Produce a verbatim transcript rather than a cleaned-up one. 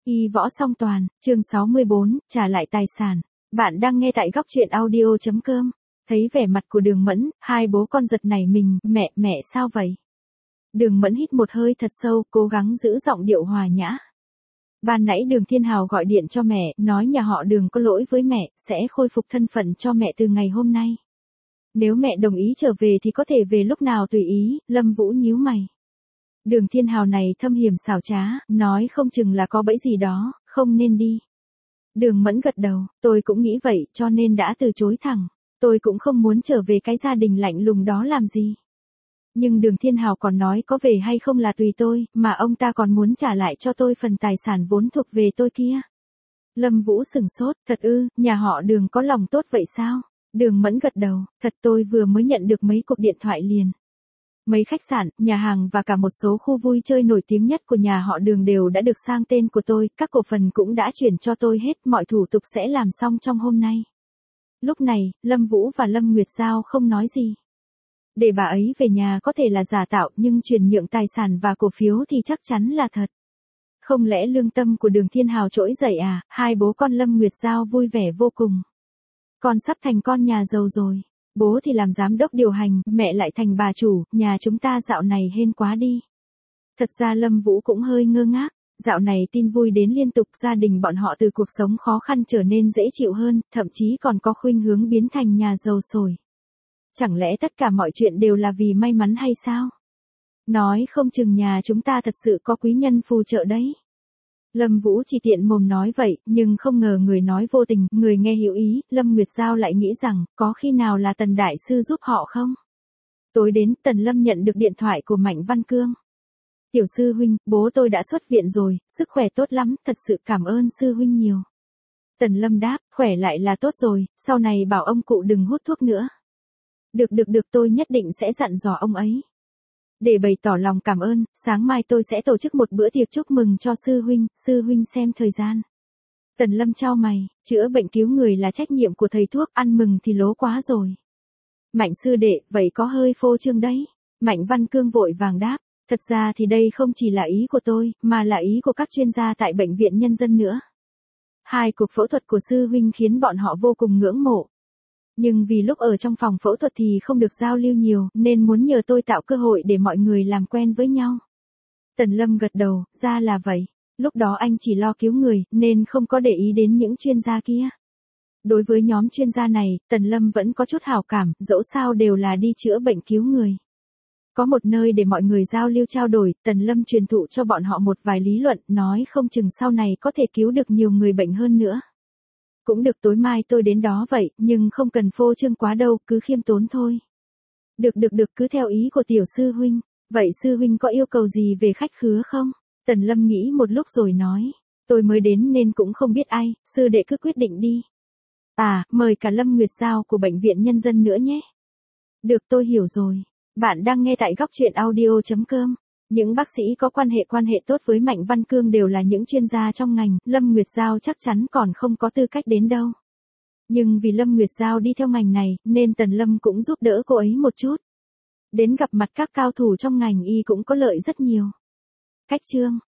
Y võ song toàn, chương sáu mươi bốn, trả lại tài sản. Bạn đang nghe tại góc truyện audio chấm com. Thấy vẻ mặt của Đường Mẫn, hai bố con giật nảy mình, mẹ, mẹ sao vậy? Đường Mẫn hít một hơi thật sâu, cố gắng giữ giọng điệu hòa nhã. Ban nãy Đường Thiên Hào gọi điện cho mẹ, nói nhà họ Đường có lỗi với mẹ, sẽ khôi phục thân phận cho mẹ từ ngày hôm nay. Nếu mẹ đồng ý trở về thì có thể về lúc nào tùy ý, Lâm Vũ nhíu mày. Đường Thiên Hào này thâm hiểm xảo trá, nói không chừng là có bẫy gì đó, không nên đi. Đường Mẫn gật đầu, tôi cũng nghĩ vậy cho nên đã từ chối thẳng. Tôi cũng không muốn trở về cái gia đình lạnh lùng đó làm gì. Nhưng Đường Thiên Hào còn nói có về hay không là tùy tôi, mà ông ta còn muốn trả lại cho tôi phần tài sản vốn thuộc về tôi kia. Lâm Vũ sửng sốt, thật ư, nhà họ Đường có lòng tốt vậy sao? Đường Mẫn gật đầu, thật tôi vừa mới nhận được mấy cuộc điện thoại liền. Mấy khách sạn, nhà hàng và cả một số khu vui chơi nổi tiếng nhất của nhà họ Đường đều đã được sang tên của tôi, các cổ phần cũng đã chuyển cho tôi hết, mọi thủ tục sẽ làm xong trong hôm nay. Lúc này, Lâm Vũ và Lâm Nguyệt Giao không nói gì. Để bà ấy về nhà có thể là giả tạo nhưng chuyển nhượng tài sản và cổ phiếu thì chắc chắn là thật. Không lẽ lương tâm của Đường Thiên Hào trỗi dậy à? Hai bố con Lâm Nguyệt Giao vui vẻ vô cùng. Con sắp thành con nhà giàu rồi. Bố thì làm giám đốc điều hành, mẹ lại thành bà chủ, nhà chúng ta dạo này hên quá đi. Thật ra Lâm Vũ cũng hơi ngơ ngác, dạo này tin vui đến liên tục, gia đình bọn họ từ cuộc sống khó khăn trở nên dễ chịu hơn, thậm chí còn có khuynh hướng biến thành nhà giàu sồi. Chẳng lẽ tất cả mọi chuyện đều là vì may mắn hay sao? Nói không chừng nhà chúng ta thật sự có quý nhân phù trợ đấy. Lâm Vũ chỉ tiện mồm nói vậy, nhưng không ngờ người nói vô tình, người nghe hiểu ý, Lâm Nguyệt Giao lại nghĩ rằng, có khi nào là Tần Đại Sư giúp họ không? Tối đến, Tần Lâm nhận được điện thoại của Mạnh Văn Cương. Tiểu sư huynh, bố tôi đã xuất viện rồi, sức khỏe tốt lắm, thật sự cảm ơn sư huynh nhiều. Tần Lâm đáp, khỏe lại là tốt rồi, sau này bảo ông cụ đừng hút thuốc nữa. Được được được, tôi nhất định sẽ dặn dò ông ấy. Để bày tỏ lòng cảm ơn, sáng mai tôi sẽ tổ chức một bữa tiệc chúc mừng cho sư huynh, sư huynh xem thời gian. Tần Lâm chau mày, chữa bệnh cứu người là trách nhiệm của thầy thuốc, ăn mừng thì lố quá rồi. Mạnh sư đệ, vậy có hơi phô trương đấy. Mạnh Văn Cương vội vàng đáp, thật ra thì đây không chỉ là ý của tôi, mà là ý của các chuyên gia tại Bệnh viện Nhân dân nữa. Hai cuộc phẫu thuật của sư huynh khiến bọn họ vô cùng ngưỡng mộ. Nhưng vì lúc ở trong phòng phẫu thuật thì không được giao lưu nhiều, nên muốn nhờ tôi tạo cơ hội để mọi người làm quen với nhau. Tần Lâm gật đầu, ra là vậy. Lúc đó anh chỉ lo cứu người, nên không có để ý đến những chuyên gia kia. Đối với nhóm chuyên gia này, Tần Lâm vẫn có chút hảo cảm, dẫu sao đều là đi chữa bệnh cứu người. Có một nơi để mọi người giao lưu trao đổi, Tần Lâm truyền thụ cho bọn họ một vài lý luận, nói không chừng sau này có thể cứu được nhiều người bệnh hơn nữa. Cũng được, tối mai tôi đến đó vậy, nhưng không cần phô trương quá đâu, cứ khiêm tốn thôi. Được được được, cứ theo ý của tiểu sư huynh. Vậy sư huynh có yêu cầu gì về khách khứa không? Tần Lâm nghĩ một lúc rồi nói. Tôi mới đến nên cũng không biết ai, sư đệ cứ quyết định đi. À, mời cả Lâm Nguyệt Giao của Bệnh viện Nhân dân nữa nhé. Được, tôi hiểu rồi. Bạn đang nghe tại góc truyện audio chấm com. Những bác sĩ có quan hệ quan hệ tốt với Mạnh Văn Cương đều là những chuyên gia trong ngành, Lâm Nguyệt Giao chắc chắn còn không có tư cách đến đâu. Nhưng vì Lâm Nguyệt Giao đi theo ngành này, nên Tần Lâm cũng giúp đỡ cô ấy một chút. Đến gặp mặt các cao thủ trong ngành y cũng có lợi rất nhiều. Cách chương